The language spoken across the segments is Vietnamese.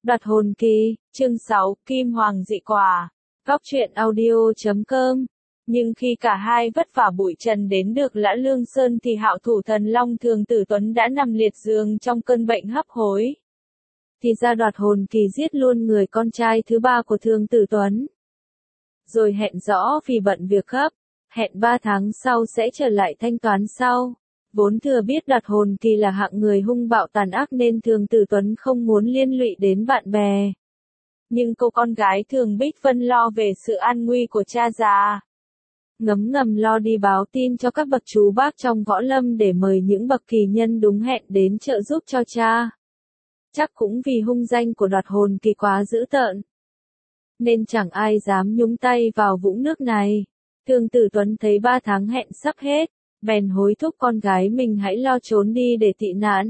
Đoạt hồn kỳ, chương 6, Kim Hoàng dị quả. Góc truyện audio.com. Nhưng khi cả hai vất vả bụi trần đến được Lã Lương Sơn thì hạo thủ thần Long Thường Tử Tuấn đã nằm liệt giường trong cơn bệnh hấp hối. Thì ra đoạt hồn kỳ giết luôn người con trai thứ ba của Thường Tử Tuấn. Rồi hẹn rõ vì bận việc gấp, hẹn 3 tháng sau sẽ trở lại thanh toán sau. Vốn thừa biết đoạt hồn kỳ là hạng người hung bạo tàn ác nên Thường Tử Tuấn không muốn liên lụy đến bạn bè. Nhưng cô con gái Thường Bích Vân lo về sự an nguy của cha già. Ngấm ngầm lo đi báo tin cho các bậc chú bác trong võ lâm để mời những bậc kỳ nhân đúng hẹn đến trợ giúp cho cha. Chắc cũng vì hung danh của đoạt hồn kỳ quá dữ tợn, nên chẳng ai dám nhúng tay vào vũng nước này. Thường Tử Tuấn thấy 3 tháng hẹn sắp hết, bèn hối thúc con gái mình hãy lo trốn đi để tị nạn.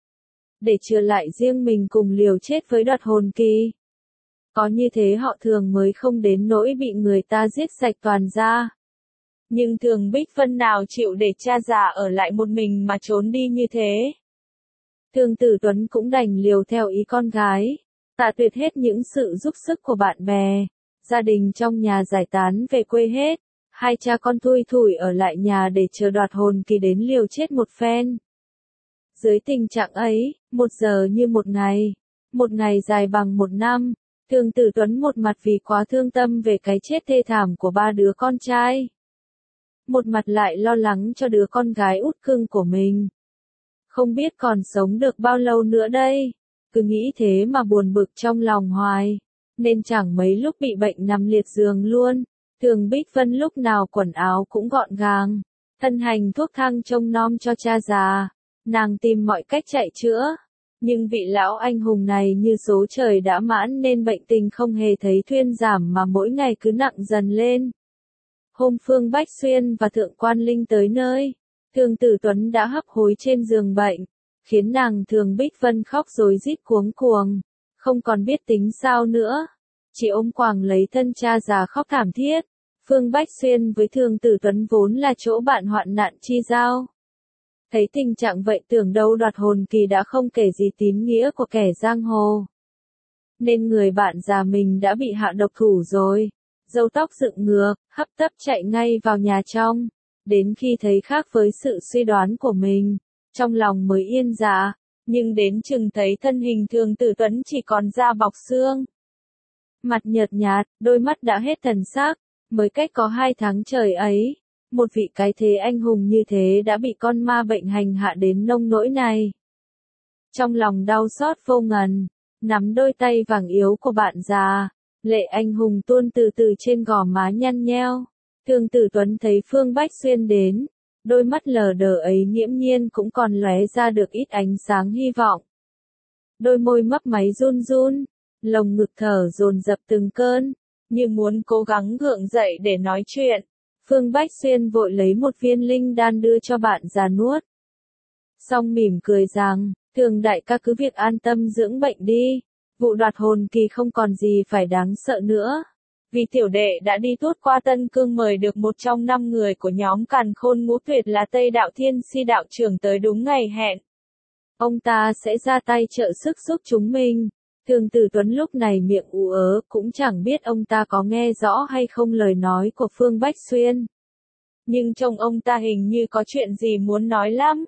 Để chừa lại riêng mình cùng liều chết với đoạt hồn kỳ. Có như thế họ Thường mới không đến nỗi bị người ta giết sạch toàn gia. Nhưng Thường Bích Vân nào chịu để cha già ở lại một mình mà trốn đi như thế. Thường Tử Tuấn cũng đành liều theo ý con gái, tạ tuyệt hết những sự giúp sức của bạn bè. Gia đình trong nhà giải tán về quê hết. Hai cha con thui thủi ở lại nhà để chờ đoạt hồn kỳ đến liều chết một phen. Dưới tình trạng ấy, 1 giờ như một ngày dài bằng 1 năm. Thường Tử Tuấn một mặt vì quá thương tâm về cái chết thê thảm của 3 đứa con trai. Một mặt lại lo lắng cho đứa con gái út cưng của mình. Không biết còn sống được bao lâu nữa đây. Cứ nghĩ thế mà buồn bực trong lòng hoài. Nên chẳng mấy lúc bị bệnh nằm liệt giường luôn. Thường Bích Vân lúc nào quần áo cũng gọn gàng, thân hành thuốc thang trông nom cho cha già, nàng tìm mọi cách chạy chữa. Nhưng vị lão anh hùng này như số trời đã mãn nên bệnh tình không hề thấy thuyên giảm mà mỗi ngày cứ nặng dần lên. Hôm Phương Bách Xuyên và Thượng Quan Linh tới nơi, Thường Tử Tuấn đã hấp hối trên giường bệnh, khiến nàng Thường Bích Vân khóc rối rít cuống cuồng, không còn biết tính sao nữa. Chỉ ôm quàng lấy thân cha già khóc thảm thiết. Phương Bách Xuyên với Thường Tử Tuấn vốn là chỗ bạn hoạn nạn chi giao. Thấy tình trạng vậy tưởng đâu đoạt hồn kỳ đã không kể gì tín nghĩa của kẻ giang hồ. Nên người bạn già mình đã bị hạ độc thủ rồi. Râu tóc dựng ngược, hấp tấp chạy ngay vào nhà trong. Đến khi thấy khác với sự suy đoán của mình, trong lòng mới yên dạ. Nhưng đến chừng thấy thân hình Thường Tử Tuấn chỉ còn da bọc xương. Mặt nhợt nhạt, đôi mắt đã hết thần sắc, mới cách có 2 tháng trời ấy, một vị cái thế anh hùng như thế đã bị con ma bệnh hành hạ đến nông nỗi này. Trong lòng đau xót vô ngần, nắm đôi tay vàng yếu của bạn già, lệ anh hùng tuôn từ từ trên gò má nhăn nheo. Thường Tử Tuấn thấy Phương Bách Xuyên đến, đôi mắt lờ đờ ấy nghiễm nhiên cũng còn lóe ra được ít ánh sáng hy vọng. Đôi môi mấp máy run run. Lồng ngực thở dồn dập từng cơn, như muốn cố gắng gượng dậy để nói chuyện. Phương Bách Xuyên vội lấy một viên linh đan đưa cho bạn già nuốt. Xong mỉm cười rằng, Thường đại ca cứ việc an tâm dưỡng bệnh đi. Vụ đoạt hồn kỳ không còn gì phải đáng sợ nữa. Vì tiểu đệ đã đi tuốt qua Tân Cương mời được một trong 5 người của nhóm Càn Khôn Ngũ Tuyệt là Tây Đạo Thiên Si đạo trưởng tới đúng ngày hẹn. Ông ta sẽ ra tay trợ sức giúp chúng mình. Thường Tử Tuấn lúc này miệng ú ớ, cũng chẳng biết ông ta có nghe rõ hay không lời nói của Phương Bách Xuyên. Nhưng trông ông ta hình như có chuyện gì muốn nói lắm.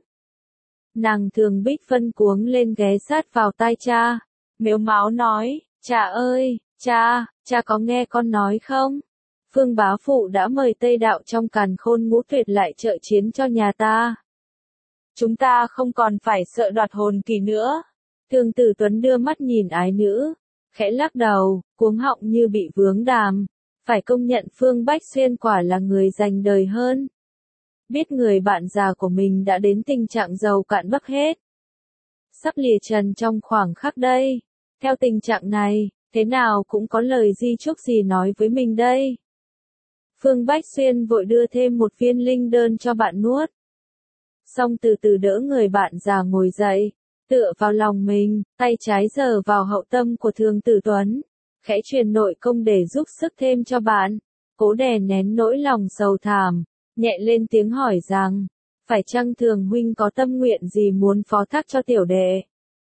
Nàng Thường Bích Vân cuống lên ghé sát vào tai cha, mếu máo nói, cha ơi, cha có nghe con nói không? Phương bá phụ đã mời Tây Đạo trong Càn Khôn Ngũ Tuyệt lại trợ chiến cho nhà ta. Chúng ta không còn phải sợ đoạt hồn kỳ nữa. Thường Tử Tuấn đưa mắt nhìn ái nữ, khẽ lắc đầu, cuống họng như bị vướng đàm. Phải công nhận Phương Bách Xuyên quả là người dành đời hơn. Biết người bạn già của mình đã đến tình trạng giàu cạn bấc hết, sắp lìa trần trong khoảng khắc đây. Theo tình trạng này, thế nào cũng có lời di chúc gì nói với mình đây. Phương Bách Xuyên vội đưa thêm một viên linh đơn cho bạn nuốt. Xong từ từ đỡ người bạn già ngồi dậy. Tựa vào lòng mình, tay trái giở vào hậu tâm của Thường Tử Tuấn, khẽ truyền nội công để giúp sức thêm cho bạn, cố đè nén nỗi lòng sầu thảm, nhẹ lên tiếng hỏi rằng, phải chăng Thường huynh có tâm nguyện gì muốn phó thác cho tiểu đệ?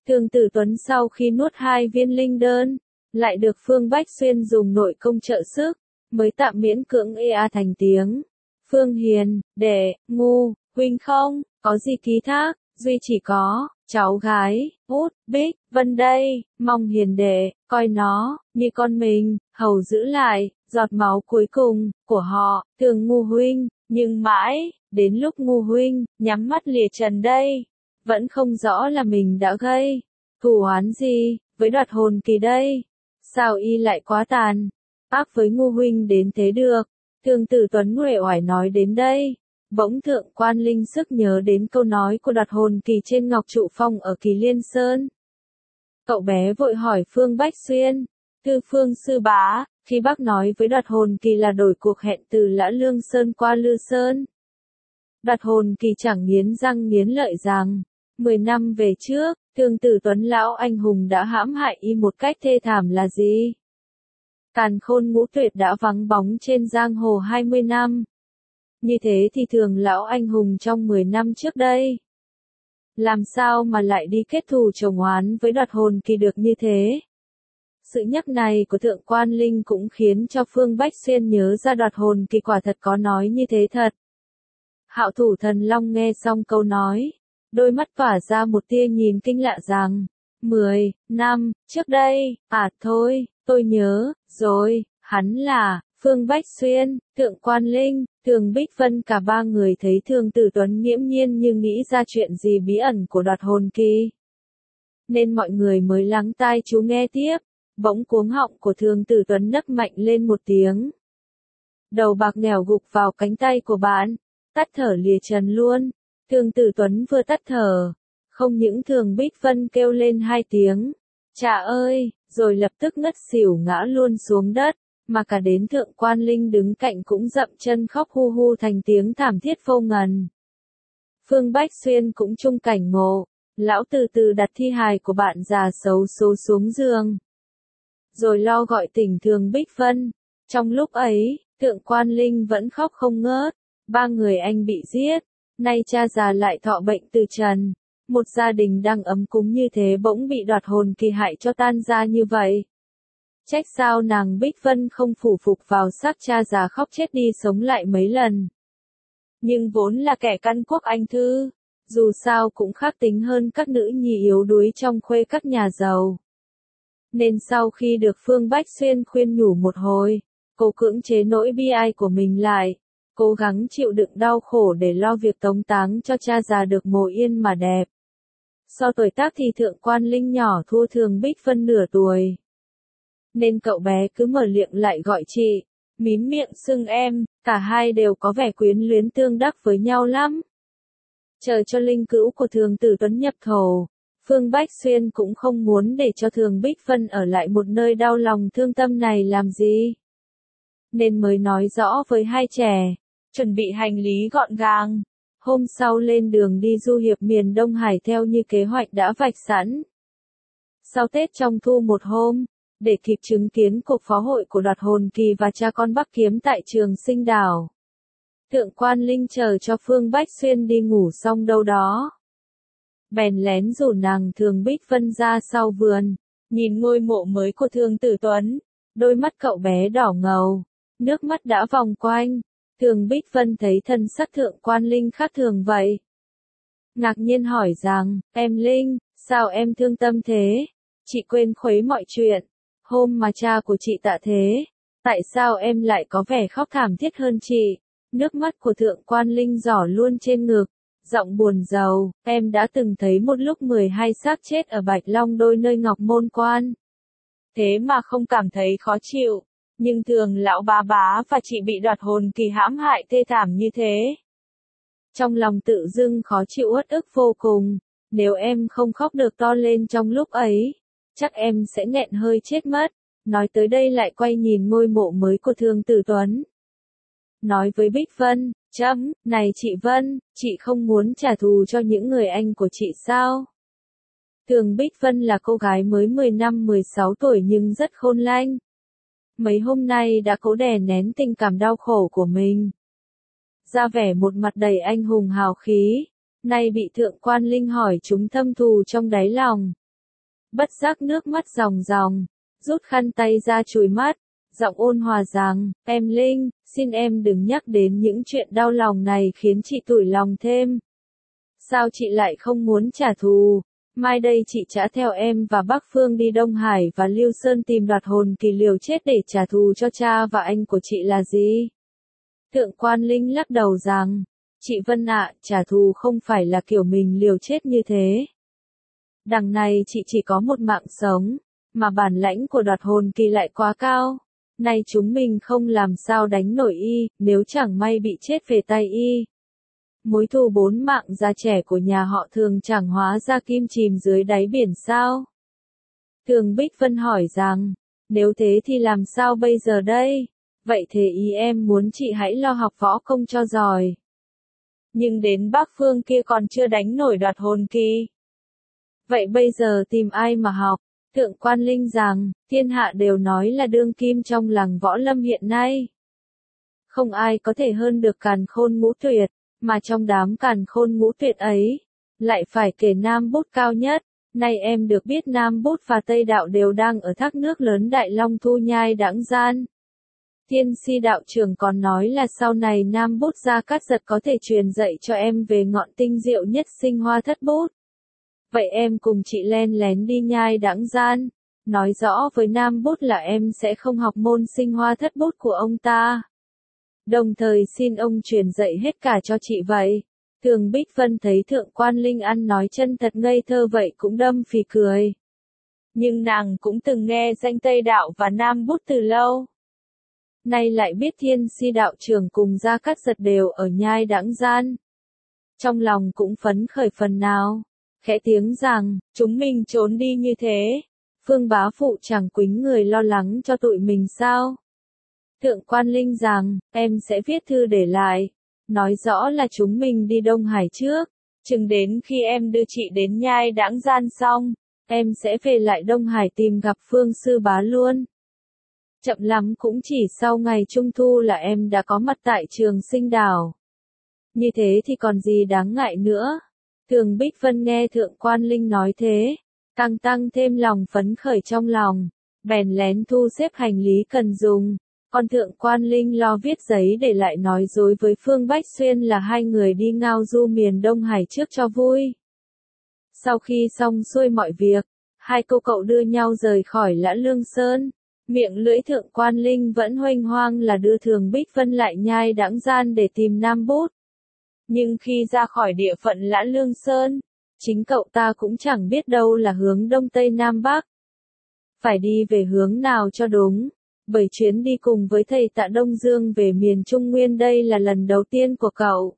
Thường Tử Tuấn sau khi nuốt 2 viên linh đơn, lại được Phương Bách Xuyên dùng nội công trợ sức, mới tạm miễn cưỡng thành tiếng. Phương Hiền, đệ, ngu, huynh không, có gì ký thác, duy chỉ có, cháu gái, Út, Bích, Vân đây, mong hiền đệ, coi nó, như con mình, hầu giữ lại, giọt máu cuối cùng, của họ, thường ngu huynh, nhưng mãi, đến lúc ngu huynh, nhắm mắt lìa trần đây, vẫn không rõ là mình đã gây thù oán gì, với Đoạt Hồn Kỳ đây. Sao y lại quá tàn, ác với ngu huynh đến thế được. Thường Tử Tuấn uể oải nói đến đây, bỗng Thượng Quan Linh sức nhớ đến câu nói của Đoạt Hồn Kỳ trên Ngọc Trụ Phong ở Kỳ Liên Sơn. Cậu bé vội hỏi Phương Bách Xuyên, Tư Phương sư bá, khi bác nói với Đoạt Hồn Kỳ là đổi cuộc hẹn từ Lã Lương Sơn qua Lư Sơn. Đoạt Hồn Kỳ chẳng nghiến răng nghiến lợi rằng, 10 năm về trước, Thường Tử Tuấn lão anh hùng đã hãm hại y một cách thê thảm là gì? Càn Khôn Ngũ Tuyệt đã vắng bóng trên giang hồ 20 năm. Như thế thì Thường lão anh hùng trong 10 năm trước đây, làm sao mà lại đi kết thù chồng oán với Đoạt Hồn Kỳ được như thế? Sự nhắc này của Thượng Quan Linh cũng khiến cho Phương Bách Xuyên nhớ ra Đoạt Hồn Kỳ quả thật có nói như thế thật. Hạo Thủ Thần Long nghe xong câu nói, đôi mắt tỏa ra một tia nhìn kinh lạ rằng, 10 năm trước đây, thôi, tôi nhớ rồi, hắn là Phương Bách Xuyên, Thượng Quan Linh, Thường Bích Vân, cả ba người thấy Thường Tử Tuấn nghiễm nhiên như nghĩ ra chuyện gì bí ẩn của Đoạt Hồn Kỳ. Nên mọi người mới lắng tai chú nghe tiếp, bỗng cuống họng của Thường Tử Tuấn nấc mạnh lên một tiếng. Đầu bạc nẻo gục vào cánh tay của bạn, tắt thở lìa trần luôn. Thường Tử Tuấn vừa tắt thở, không những Thường Bích Vân kêu lên 2 tiếng, "Chà ơi", rồi lập tức ngất xỉu ngã luôn xuống đất, mà cả đến Thượng Quan Linh đứng cạnh cũng dậm chân khóc hu hu thành tiếng thảm thiết vô ngần. Phương Bách Xuyên cũng chung cảnh ngộ, lão từ từ đặt thi hài của bạn già xấu số xuống giường, rồi lo gọi tỉnh Thường Bích Vân. Trong lúc ấy, Thượng Quan Linh vẫn khóc không ngớt, 3 người anh bị giết, nay cha già lại thọ bệnh từ trần, một gia đình đang ấm cúng như thế bỗng bị Đoạt Hồn Kỳ hại cho tan ra như vậy. Trách sao nàng Bích Vân không phủ phục vào xác cha già khóc chết đi sống lại mấy lần. Nhưng vốn là kẻ căn quốc anh thư, dù sao cũng khác tính hơn các nữ nhi yếu đuối trong khuê các nhà giàu. Nên sau khi được Phương Bách Xuyên khuyên nhủ một hồi, cô cưỡng chế nỗi bi ai của mình lại, cố gắng chịu đựng đau khổ để lo việc tống táng cho cha già được mồ yên mà đẹp. So tuổi tác thì Thượng Quan Linh nhỏ thua Thường Bích Vân nửa tuổi, nên cậu bé cứ mở miệng lại gọi chị, mím miệng xưng em, cả hai đều có vẻ quyến luyến tương đắc với nhau lắm. Chờ cho linh cữu của Thường Tử Tuấn nhập thổ, Phương Bách Xuyên cũng không muốn để cho Thường Bích Vân ở lại một nơi đau lòng thương tâm này làm gì. Nên mới nói rõ với hai trẻ, chuẩn bị hành lý gọn gàng. Hôm sau lên đường đi du hiệp miền Đông Hải theo như kế hoạch đã vạch sẵn. Sau Tết trong thu một hôm, để kịp chứng kiến cuộc phó hội của Đoạt Hồn Kỳ và cha con Bắc Kiếm tại Trường Sinh Đảo, Thượng Quan Linh chờ cho Phương Bách Xuyên đi ngủ xong đâu đó, bèn lén rủ nàng Thường Bích Vân ra sau vườn, nhìn ngôi mộ mới của Thường Tử Tuấn. Đôi mắt cậu bé đỏ ngầu, nước mắt đã vòng quanh. Thường Bích Vân thấy thân sắc Thượng Quan Linh khác thường vậy, ngạc nhiên hỏi rằng, em Linh, sao em thương tâm thế? Chị quên khuấy mọi chuyện, hôm mà cha của chị tạ thế, tại sao em lại có vẻ khóc thảm thiết hơn chị? Nước mắt của Thượng Quan Linh giỏ luôn trên ngực, giọng buồn rầu, em đã từng thấy một lúc 12 xác chết ở Bạch Long Đôi nơi Ngọc Môn Quan. Thế mà không cảm thấy khó chịu, nhưng Thường lão bá bá và chị bị Đoạt Hồn Kỳ hãm hại thê thảm như thế. Trong lòng tự dưng khó chịu uất ức vô cùng, nếu em không khóc được to lên trong lúc ấy, chắc em sẽ nghẹn hơi chết mất. Nói tới đây lại quay nhìn ngôi mộ mới của Thường Tử Tuấn. Nói với Bích Vân, này chị Vân, chị không muốn trả thù cho những người anh của chị sao? Thường Bích Vân là cô gái mới 15-16 tuổi nhưng rất khôn lanh. Mấy hôm nay đã cố đè nén tình cảm đau khổ của mình, ra vẻ một mặt đầy anh hùng hào khí, nay bị Thượng Quan Linh hỏi chúng thâm thù trong đáy lòng, Bất giác nước mắt ròng ròng, rút khăn tay ra chùi mắt, giọng ôn hòa rằng, em Linh, xin em đừng nhắc đến những chuyện đau lòng này khiến chị tủi lòng thêm. Sao chị lại không muốn trả thù? Mai đây chị trả theo em và bác Phương đi Đông Hải và Lưu Sơn tìm đoạt hồn kỳ liều chết để trả thù cho cha và anh của chị là gì? Thượng quan Linh lắc đầu rằng, chị Vân ạ, trả thù không phải là kiểu mình liều chết như thế. Đằng này chị chỉ có một mạng sống, mà bản lãnh của đoạt hồn kỳ lại quá cao. Nay chúng mình không làm sao đánh nổi y, nếu chẳng may bị chết về tay y. Mối thù 4 mạng già trẻ của nhà họ Thường chẳng hóa ra kim chìm dưới đáy biển sao? Thường Bích Vân hỏi rằng, nếu thế thì làm sao bây giờ đây? Vậy thế ý em muốn chị hãy lo học võ công cho giỏi. Nhưng đến Bắc Phương kia còn chưa đánh nổi đoạt hồn kỳ. Vậy bây giờ tìm ai mà học? Thượng quan Linh rằng, thiên hạ đều nói là đương kim trong làng võ lâm hiện nay. Không ai có thể hơn được Càn Khôn Ngũ Tuyệt, mà trong đám Càn Khôn Ngũ Tuyệt ấy, lại phải kể Nam Bút cao nhất. Nay em được biết Nam Bút và Tây Đạo đều đang ở thác nước lớn Đại Long Thu Nhai Đãng Gian. Thiên Si đạo trưởng còn nói là sau này Nam Bút Gia Cát Giật có thể truyền dạy cho em về ngọn tinh diệu nhất sinh hoa thất bút. Vậy em cùng chị len lén đi Nhai Đãng Gian, nói rõ với Nam Bút là em sẽ không học môn sinh hoa thất bút của ông ta. Đồng thời xin ông truyền dạy hết cả cho chị vậy. Thường Bích Vân thấy Thượng quan Linh ăn nói chân thật ngây thơ vậy cũng đâm phì cười. Nhưng nàng cũng từng nghe danh Tây Đạo và Nam Bút từ lâu. Nay lại biết Thiên Si đạo trưởng cùng Gia Cát Giật đều ở Nhai Đãng Gian. Trong lòng cũng phấn khởi phần nào, khẽ tiếng rằng, chúng mình trốn đi như thế, Phương bá phụ chẳng quýnh người lo lắng cho tụi mình sao? Thượng quan Linh rằng, em sẽ viết thư để lại, nói rõ là chúng mình đi Đông Hải trước, chừng đến khi em đưa chị đến Nhai Đãng Gian xong, em sẽ về lại Đông Hải tìm gặp Phương sư bá luôn. Chậm lắm cũng chỉ sau ngày Trung Thu là em đã có mặt tại Trường Sinh Đảo. Như thế thì còn gì đáng ngại nữa. Thường Bích Vân nghe Thượng quan Linh nói thế, tăng thêm lòng phấn khởi trong lòng, bèn lén thu xếp hành lý cần dùng. Còn Thượng quan Linh lo viết giấy để lại nói dối với Phương Bách Xuyên là hai người đi ngao du miền Đông Hải trước cho vui. Sau khi xong xuôi mọi việc, hai cô cậu đưa nhau rời khỏi Lã Lương Sơn. Miệng lưỡi Thượng quan Linh vẫn huênh hoang là đưa Thường Bích Vân lại Nhai Đãng Gian để tìm Nam Bút. Nhưng khi ra khỏi địa phận Lã Lương Sơn, chính cậu ta cũng chẳng biết đâu là hướng Đông Tây Nam Bắc. Phải đi về hướng nào cho đúng, bởi chuyến đi cùng với thầy Tạ Đông Dương về miền Trung Nguyên đây là lần đầu tiên của cậu.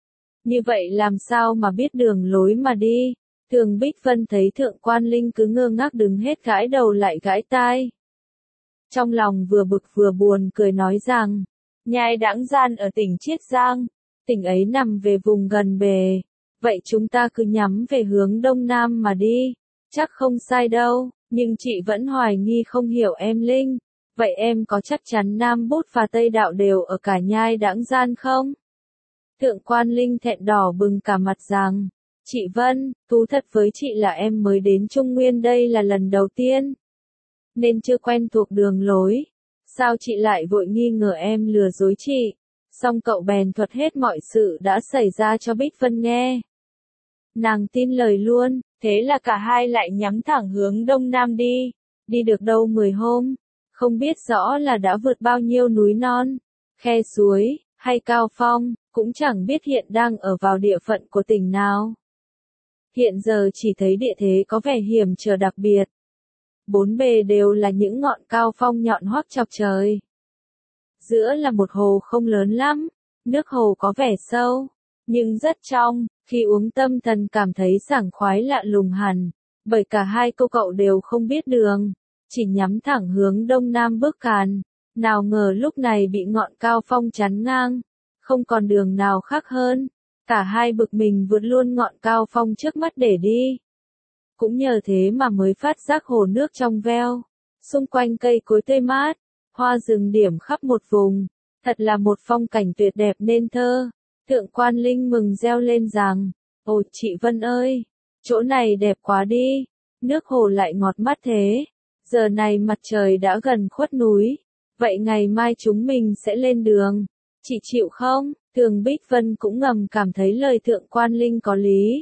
Như vậy làm sao mà biết đường lối mà đi? Thường Bích Vân thấy Thượng quan Linh cứ ngơ ngác đứng hết gãi đầu lại gãi tai. Trong lòng vừa bực vừa buồn cười nói rằng, Nhai Đãng Gian ở tỉnh Chiết Giang, tỉnh ấy nằm về vùng gần bề, vậy chúng ta cứ nhắm về hướng Đông Nam mà đi, chắc không sai đâu, nhưng chị vẫn hoài nghi không hiểu em Linh, vậy em có chắc chắn Nam Bút và Tây Đạo đều ở cả Nhai Đãng Gian không? Thượng quan Linh thẹn đỏ bừng cả mặt rằng, chị Vân, thú thật với chị là em mới đến Trung Nguyên đây là lần đầu tiên, nên chưa quen thuộc đường lối. Sao chị lại vội nghi ngờ em lừa dối chị? Xong cậu bèn thuật hết mọi sự đã xảy ra cho Bích Vân nghe. Nàng tin lời luôn, thế là cả hai lại nhắm thẳng hướng Đông Nam đi. Đi được đâu 10 hôm, không biết rõ là đã vượt bao nhiêu núi non, khe suối, hay cao phong, cũng chẳng biết hiện đang ở vào địa phận của tỉnh nào. Hiện giờ chỉ thấy địa thế có vẻ hiểm trở đặc biệt. Bốn bề đều là những ngọn cao phong nhọn hoắt chọc trời. Giữa là một hồ không lớn lắm, nước hồ có vẻ sâu, nhưng rất trong, khi uống tâm thần cảm thấy sảng khoái lạ lùng hẳn, bởi cả hai cô cậu đều không biết đường, chỉ nhắm thẳng hướng Đông Nam bước càn, nào ngờ lúc này bị ngọn cao phong chắn ngang, không còn đường nào khác hơn, cả hai bực mình vượt luôn ngọn cao phong trước mắt để đi. Cũng nhờ thế mà mới phát giác hồ nước trong veo, xung quanh cây cối tươi mát, hoa rừng điểm khắp một vùng, thật là một phong cảnh tuyệt đẹp nên thơ. Thượng quan Linh mừng reo lên rằng, ôi chị Vân ơi, chỗ này đẹp quá đi, nước hồ lại ngọt mắt thế. Giờ này mặt trời đã gần khuất núi. Vậy ngày mai chúng mình sẽ lên đường. Chị chịu không? Thường Bích Vân cũng ngầm cảm thấy lời Thượng Quan Linh có lý.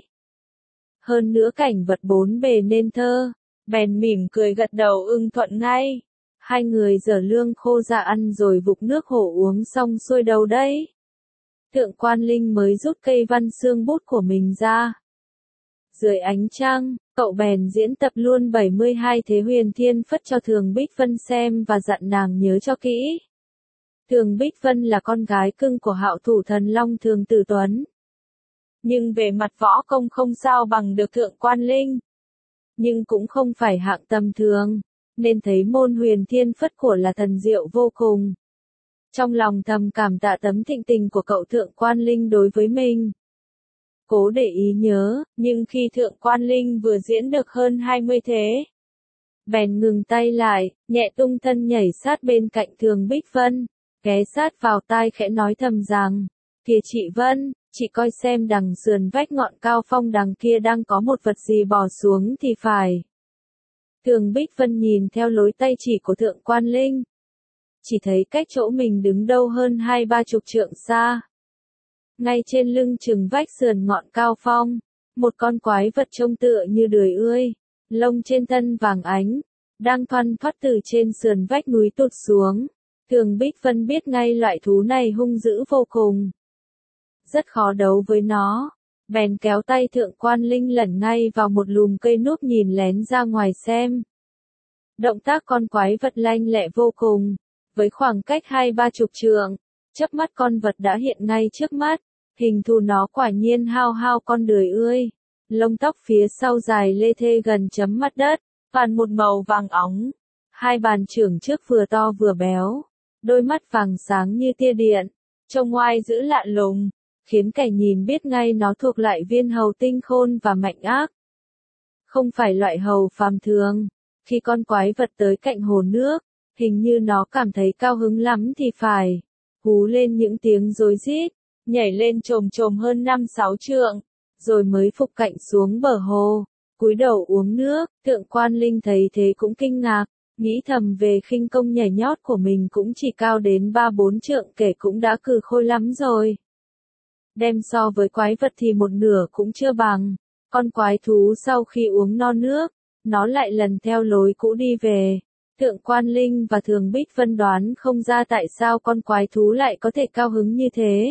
Hơn nữa cảnh vật bốn bề nên thơ. Bèn mỉm cười gật đầu ưng thuận ngay. Hai người dở lương khô ra ăn rồi vục nước hồ uống xong xuôi đâu đấy. Thượng Quan Linh mới rút cây văn xương bút của mình ra. Dưới ánh trăng, cậu bèn diễn tập luôn 72 thế huyền thiên phất cho Thường Bích Vân xem và dặn nàng nhớ cho kỹ. Thường Bích Vân là con gái cưng của Hạo Thủ Thần Long Thường Tử Tuấn. Nhưng về mặt võ công không sao bằng được Thượng Quan Linh. Nhưng cũng không phải hạng tầm thường, nên thấy môn huyền thiên phất của là thần diệu vô cùng. Trong lòng thầm cảm tạ tấm thịnh tình của cậu Thượng Quan Linh đối với mình. Cố để ý nhớ, nhưng khi Thượng Quan Linh vừa diễn được hơn 20 thế, bèn ngừng tay lại, nhẹ tung thân nhảy sát bên cạnh Thường Bích Vân, ghé sát vào tai khẽ nói thầm rằng, kìa chị Vân, chị coi xem đằng sườn vách ngọn cao phong đằng kia đang có một vật gì bò xuống thì phải. Thường Bích Vân nhìn theo lối tay chỉ của Thượng Quan Linh. Chỉ thấy cách chỗ mình đứng đâu hơn 20-30 trượng xa. Ngay trên lưng chừng vách sườn ngọn cao phong, một con quái vật trông tựa như đười ươi, lông trên thân vàng ánh, đang thoăn thoắt từ trên sườn vách núi tụt xuống. Thường Bích Vân biết ngay loại thú này hung dữ vô cùng. Rất khó đấu với nó. Bèn kéo tay Thượng Quan Linh lẩn ngay vào một lùm cây núp nhìn lén ra ngoài xem. Động tác con quái vật lanh lẹ vô cùng. Với khoảng cách 20-30 trượng, chớp mắt con vật đã hiện ngay trước mắt. Hình thù nó quả nhiên hao hao con đười ươi. Lông tóc phía sau dài lê thê gần chấm mặt đất, toàn một màu vàng óng. Hai bàn chưởng trước vừa to vừa béo. Đôi mắt vàng sáng như tia điện. Trông ngoai dữ lạ lùng, khiến kẻ nhìn biết ngay nó thuộc loại viên hầu tinh khôn và mạnh ác. Không phải loại hầu phàm thường. Khi con quái vật tới cạnh hồ nước, hình như nó cảm thấy cao hứng lắm thì phải. Hú lên những tiếng rối rít, nhảy lên chồm chồm hơn 5-6 trượng, rồi mới phục cạnh xuống bờ hồ, cúi đầu uống nước. Thượng Quan Linh thấy thế cũng kinh ngạc, nghĩ thầm về khinh công nhảy nhót của mình cũng chỉ cao đến 3-4 trượng kể cũng đã cừ khôi lắm rồi. Đem so với quái vật thì một nửa cũng chưa bằng. Con quái thú sau khi uống no nước, nó lại lần theo lối cũ đi về. Thượng Quan Linh và Thường Bích Vân đoán không ra tại sao con quái thú lại có thể cao hứng như thế.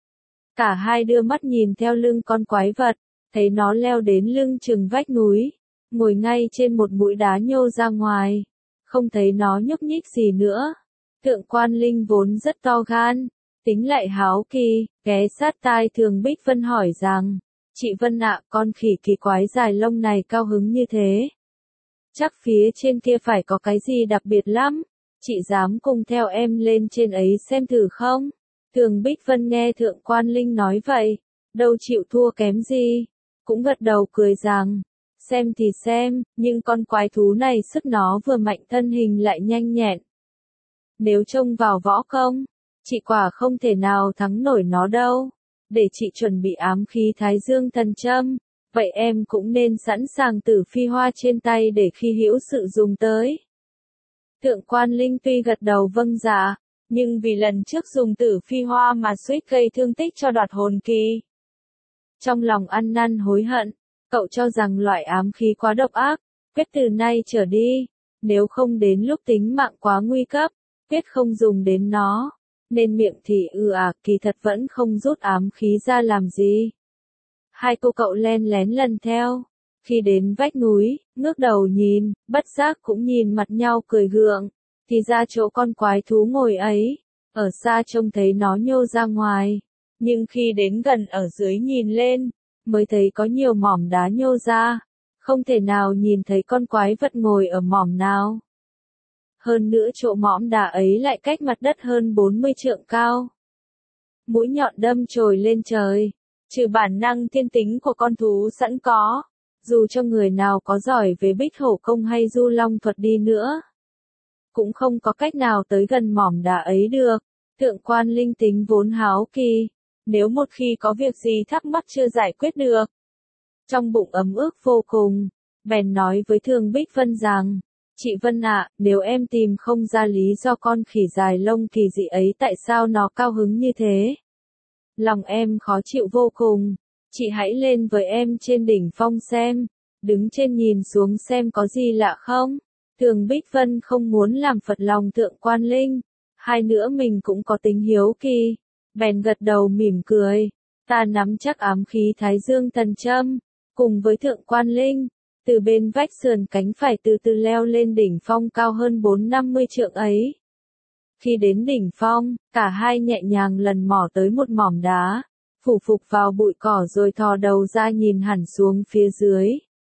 Cả hai đưa mắt nhìn theo lưng con quái vật, thấy nó leo đến lưng chừng vách núi, ngồi ngay trên một mũi đá nhô ra ngoài, không thấy nó nhúc nhích gì nữa. Thượng Quan Linh vốn rất to gan, tính lại háo kỳ, ghé sát tai Thường Bích Vân hỏi rằng, chị Vân ạ, con khỉ kỳ quái dài lông này cao hứng như thế. Chắc phía trên kia phải có cái gì đặc biệt lắm, chị dám cùng theo em lên trên ấy xem thử không? Thường Bích Vân nghe Thượng Quan Linh nói vậy, đâu chịu thua kém gì, cũng gật đầu cười rằng, xem thì xem, nhưng con quái thú này sức nó vừa mạnh thân hình lại nhanh nhẹn. Nếu trông vào võ công, chị quả không thể nào thắng nổi nó đâu. Để chị chuẩn bị ám khí Thái Dương Thần Châm, vậy em cũng nên sẵn sàng Tử Phi Hoa trên tay để khi hữu sự dùng tới. Thượng Quan Linh tuy gật đầu vâng dạ, nhưng vì lần trước dùng Tử Phi Hoa mà suýt gây thương tích cho Đoạt Hồn Kỳ. Trong lòng ăn năn hối hận, cậu cho rằng loại ám khí quá độc ác, quyết từ nay trở đi, nếu không đến lúc tính mạng quá nguy cấp, quyết không dùng đến nó. Nên miệng thì kỳ thật vẫn không rút ám khí ra làm gì. Hai cô cậu len lén lần theo. Khi đến vách núi, ngước đầu nhìn, bất giác cũng nhìn mặt nhau cười gượng. Thì ra chỗ con quái thú ngồi ấy, ở xa trông thấy nó nhô ra ngoài. Nhưng khi đến gần ở dưới nhìn lên, mới thấy có nhiều mỏm đá nhô ra. Không thể nào nhìn thấy con quái vật ngồi ở mỏm nào. Hơn nữa chỗ mõm đá ấy lại cách mặt đất hơn 40 trượng cao. Mũi nhọn đâm chồi lên trời, trừ bản năng thiên tính của con thú sẵn có, dù cho người nào có giỏi về bích hổ công hay du long thuật đi nữa, cũng không có cách nào tới gần mỏm đá ấy được. Thượng Quan Linh tính vốn háo kỳ, nếu một khi có việc gì thắc mắc chưa giải quyết được, trong bụng ấm ức vô cùng, bèn nói với Thường Bích Vân rằng, chị Vân ạ, nếu em tìm không ra lý do con khỉ dài lông kỳ dị ấy tại sao nó cao hứng như thế. Lòng em khó chịu vô cùng, chị hãy lên với em trên đỉnh phong xem, đứng trên nhìn xuống xem có gì lạ không. Thường Bích Vân không muốn làm phật lòng Thượng Quan Linh, hai nữa mình cũng có tính hiếu kỳ, bèn gật đầu mỉm cười, ta nắm chắc ám khí Thái Dương Thần Châm, cùng với Thượng Quan Linh, từ bên vách sườn cánh phải từ từ leo lên đỉnh phong cao hơn 4-50 trượng ấy. Khi đến đỉnh phong, cả hai nhẹ nhàng lần mò tới một mỏm đá, phủ phục vào bụi cỏ rồi thò đầu ra nhìn hẳn xuống phía dưới.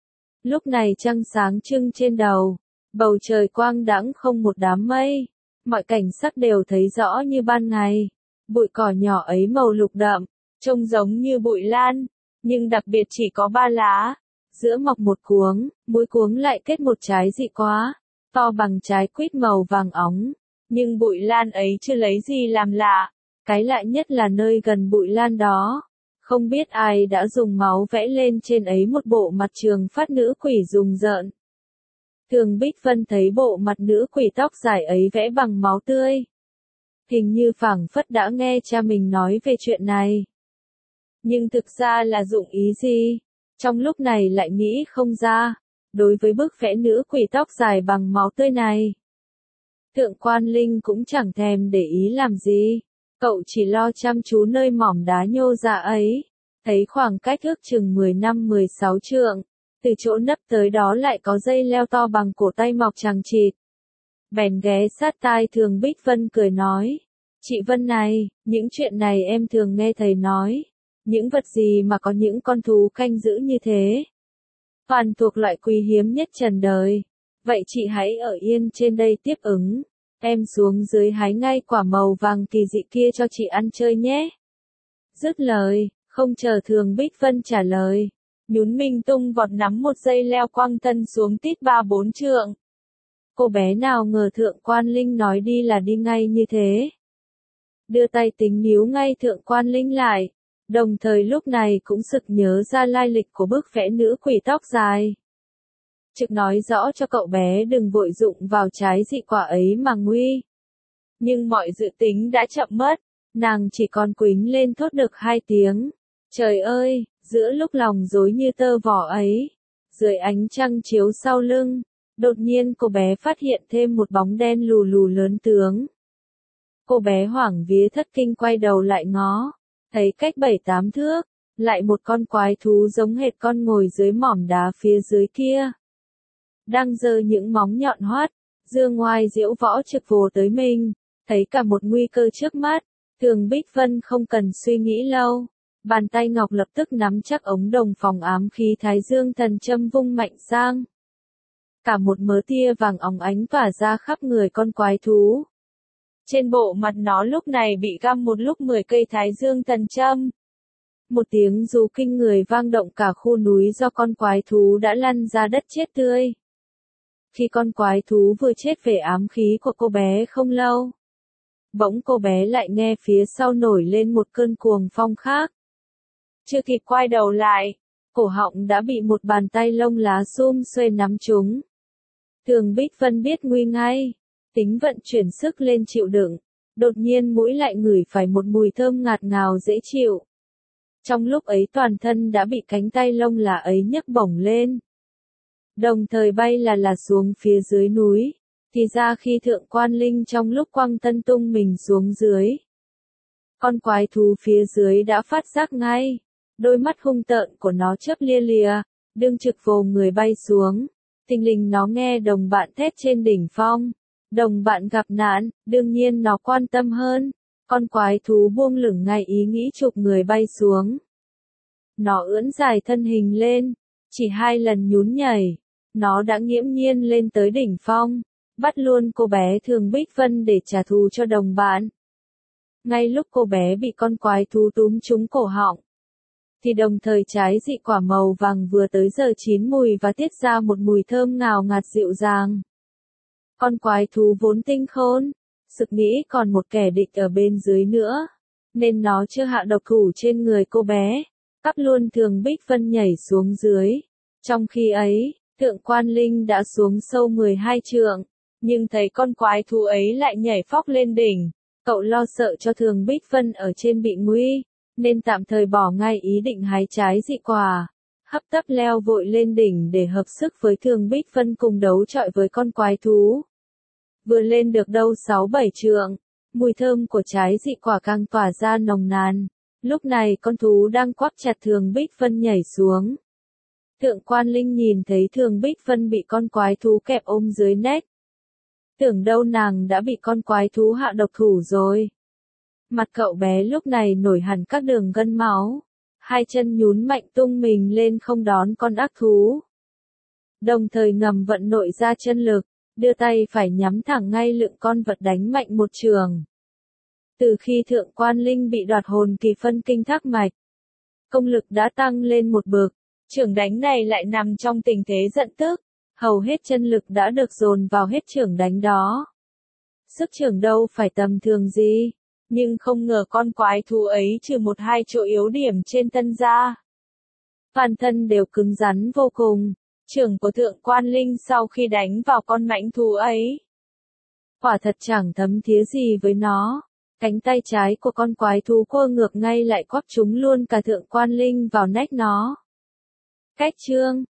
Lúc này trăng sáng trưng trên đầu, bầu trời quang đãng không một đám mây, mọi cảnh sắc đều thấy rõ như ban ngày. Bụi cỏ nhỏ ấy màu lục đậm, trông giống như bụi lan, nhưng đặc biệt chỉ có 3 lá, giữa mọc một cuống, mỗi cuống lại kết một trái dị quá, to bằng trái quýt màu vàng óng. Nhưng bụi lan ấy chưa lấy gì làm lạ, cái lạ nhất là nơi gần bụi lan đó. Không biết ai đã dùng máu vẽ lên trên ấy một bộ mặt trường phát nữ quỷ rùng rợn. Thường Bích Vân thấy bộ mặt nữ quỷ tóc dài ấy vẽ bằng máu tươi. Hình như phảng phất đã nghe cha mình nói về chuyện này. Nhưng thực ra là dụng ý gì? Trong lúc này lại nghĩ không ra. Đối với bức vẽ nữ quỷ tóc dài bằng máu tươi này, Thượng Quan Linh cũng chẳng thèm để ý làm gì. Cậu chỉ lo chăm chú nơi mỏm đá nhô ra ấy. Thấy khoảng cách ước chừng 15-16 trượng. Từ chỗ nấp tới đó lại có dây leo to bằng cổ tay mọc chằng chịt. Bèn ghé sát tai Thường Bích Vân cười nói. Chị Vân này, những chuyện này em thường nghe thầy nói. Những vật gì mà có những con thú canh giữ như thế? Toàn thuộc loại quý hiếm nhất trần đời. Vậy chị hãy ở yên trên đây tiếp ứng. Em xuống dưới hái ngay quả màu vàng kỳ dị kia cho chị ăn chơi nhé. Dứt lời, không chờ Thường Bích Vân trả lời. Nhún mình tung vọt nắm một dây leo quăng thân xuống tít 3-4 trượng. Cô bé nào ngờ Thượng Quan Linh nói đi là đi ngay như thế. Đưa tay tính níu ngay Thượng Quan Linh lại. Đồng thời lúc này cũng sực nhớ ra lai lịch của bức vẽ nữ quỷ tóc dài. Trực nói rõ cho cậu bé đừng vội dụng vào trái dị quả ấy mà nguy. Nhưng mọi dự tính đã chậm mất, nàng chỉ còn quýnh lên thốt được 2 tiếng. Trời ơi, giữa lúc lòng rối như tơ vò ấy, dưới ánh trăng chiếu sau lưng, đột nhiên cô bé phát hiện thêm một bóng đen lù lù lớn tướng. Cô bé hoảng vía thất kinh quay đầu lại ngó, thấy cách 7-8 thước, lại một con quái thú giống hệt con ngồi dưới mỏm đá phía dưới kia. Đang giơ những móng nhọn hoắt, giương ngoài diễu võ trực vồ tới mình, thấy cả một nguy cơ trước mắt, Thường Bích Vân không cần suy nghĩ lâu. Bàn tay ngọc lập tức nắm chắc ống đồng phòng ám khí Thái Dương Thần Châm vung mạnh sang. Cả một mớ tia vàng óng ánh tỏa ra khắp người con quái thú. Trên bộ mặt nó lúc này bị găm một lúc 10 cây Thái Dương Thần Châm. Một tiếng rú kinh người vang động cả khu núi do con quái thú đã lăn ra đất chết tươi. Khi con quái thú vừa chết về ám khí của cô bé không lâu, bỗng cô bé lại nghe phía sau nổi lên một cơn cuồng phong khác. Chưa kịp quay đầu lại, cổ họng đã bị một bàn tay lông lá sum xuê nắm trúng. Thường Bích Vân biết nguy ngay, tính vận chuyển sức lên chịu đựng, đột nhiên mũi lại ngửi phải một mùi thơm ngạt ngào dễ chịu. Trong lúc ấy toàn thân đã bị cánh tay lông lá ấy nhấc bổng lên, đồng thời bay là xuống phía dưới núi. Thì ra khi Thượng Quan Linh trong lúc quăng thân tung mình xuống dưới, con quái thú phía dưới đã phát giác ngay. Đôi mắt hung tợn của nó chớp lia lìa, đương trực vồ người bay xuống. Thình lình nó nghe đồng bạn thét trên đỉnh phong. Đồng bạn gặp nạn, đương nhiên nó quan tâm hơn. Con quái thú buông lửng ngay ý nghĩ chụp người bay xuống. Nó ưỡn dài thân hình lên, chỉ 2 lần nhún nhảy, nó đã nghiễm nhiên lên tới đỉnh phong, bắt luôn cô bé Thường Bích Vân để trả thù cho đồng bạn. Ngay lúc cô bé bị con quái thú túm trúng cổ họng, thì đồng thời trái dị quả màu vàng vừa tới giờ chín mùi và tiết ra một mùi thơm ngào ngạt dịu dàng. Con quái thú vốn tinh khôn, sực nghĩ còn một kẻ địch ở bên dưới nữa, nên nó chưa hạ độc thủ trên người cô bé, cắp luôn Thường Bích Vân nhảy xuống dưới. Trong khi ấy, Thượng Quan Linh đã xuống sâu 12 trượng, nhưng thấy con quái thú ấy lại nhảy phóc lên đỉnh. Cậu lo sợ cho Thường Bích Vân ở trên bị nguy, nên tạm thời bỏ ngay ý định hái trái dị quả. Hấp tấp leo vội lên đỉnh để hợp sức với Thường Bích Vân cùng đấu chọi với con quái thú. Vừa lên được đâu 6-7 trượng, mùi thơm của trái dị quả càng tỏa ra nồng nàn. Lúc này con thú đang quắp chặt Thường Bích Vân nhảy xuống. Thượng Quan Linh nhìn thấy Thường Bích Vân bị con quái thú kẹp ôm dưới nách. Tưởng đâu nàng đã bị con quái thú hạ độc thủ rồi. Mặt cậu bé lúc này nổi hẳn các đường gân máu. Hai chân nhún mạnh tung mình lên không đón con ác thú. Đồng thời ngầm vận nội ra chân lực, đưa tay phải nhắm thẳng ngay lưng con vật đánh mạnh một chưởng. Từ khi Thượng Quan Linh bị đoạt hồn kỳ phân kinh thác mạch, công lực đã tăng lên một bậc. Chưởng đánh này lại nằm trong tình thế giận tức, hầu hết chân lực đã được dồn vào hết chưởng đánh đó. Sức chưởng đâu phải tầm thường gì, nhưng không ngờ con quái thú ấy trừ 1-2 chỗ yếu điểm trên thân ra. Toàn thân đều cứng rắn vô cùng, chưởng của Thượng Quan Linh sau khi đánh vào con mãnh thú ấy. Quả thật chẳng thấm thía gì với nó, cánh tay trái của con quái thú quơ ngược ngay lại quắp trúng luôn cả Thượng Quan Linh vào nách nó. Cách chương